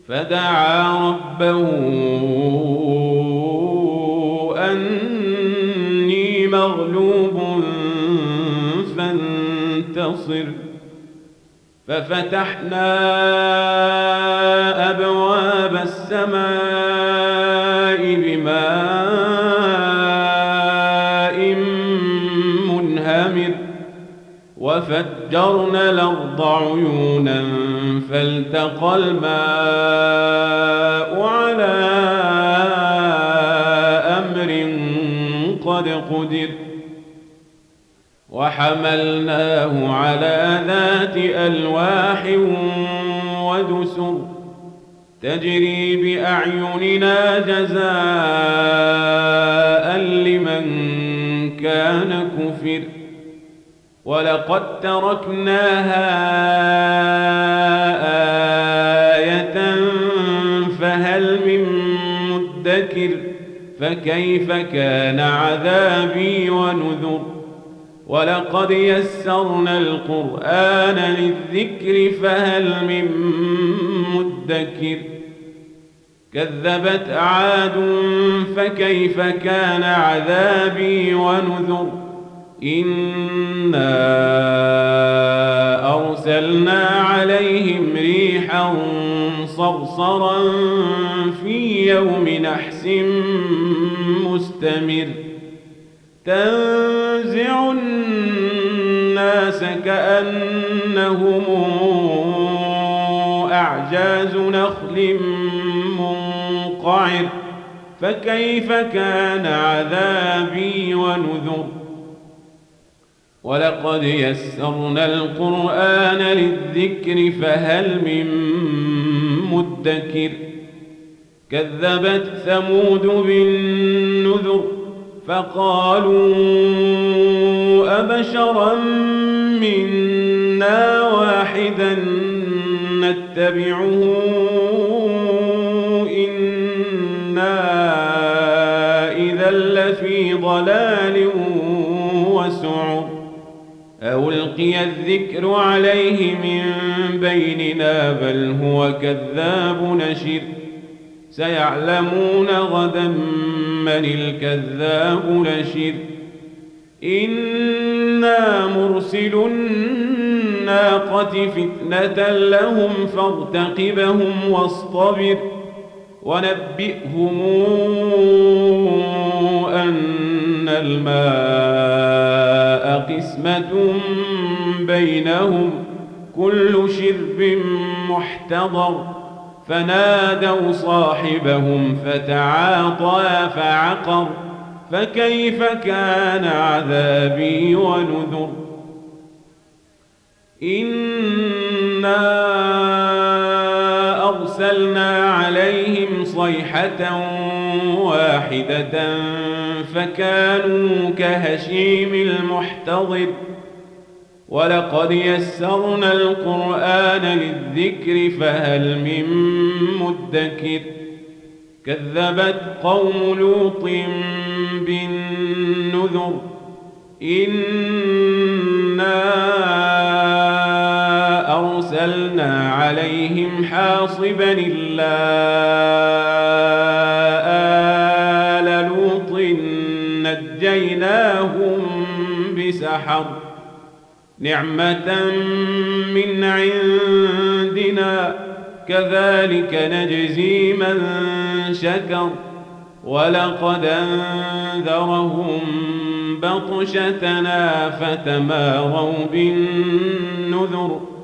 فدعا ربه أني مغلوب فانتصر. ففتحنا أبواب السماء بماء منهمر وفجرنا الأرض عيونا فالتقى الماء على أمر قد قدر وحملناه على ذات ألواح ودسر تجري بأعيننا جزاء لمن كان كفر. ولقد تركناها آية فهل من مدكر فكيف كان عذابي ونذر. ولقد يسرنا القرآن للذكر فهل من مدكر. كذبت عاد فكيف كان عذابي ونذر. إنا أرسلنا عليهم ريحا صرصرا في يوم نحس مستمر تنزع الناس كأنهم أعجاز نخل منقعر فكيف كان عذابي ونذر. ولقد يسرنا القرآن للذكر فهل من مدكر. كذبت ثمود بالنذر فقالوا أبشرا منا واحدا نتبعه إنا إذا لفي ضلال وسعر. ألقي الذكر عليه من بيننا بل هو كذاب نشر. سيعلمون غدا من الكذاب نشر. إنا مرسل الناقة فتنة لهم فارتقبهم واصطبر ونبئهم أن الماء قسمة بينهم كل شرب محتضر. فنادوا صاحبهم فتعاطى فعقر فكيف كان عذابي ونذر. إنا أرسلنا عليهم صيحة واحدة فكانوا كهشيم المحتضر. ولقد يسرنا القرآن للذكر فهل من مدكر. كذبت قوم لوط بالنذر. إنا أرسلنا عليهم حاصبا إلا آل لوط نجيناهم بسحر نعمة من عندنا كذلك نجزي من شكر. ولقد أنذرهم بطشتنا فتماروا بالنذر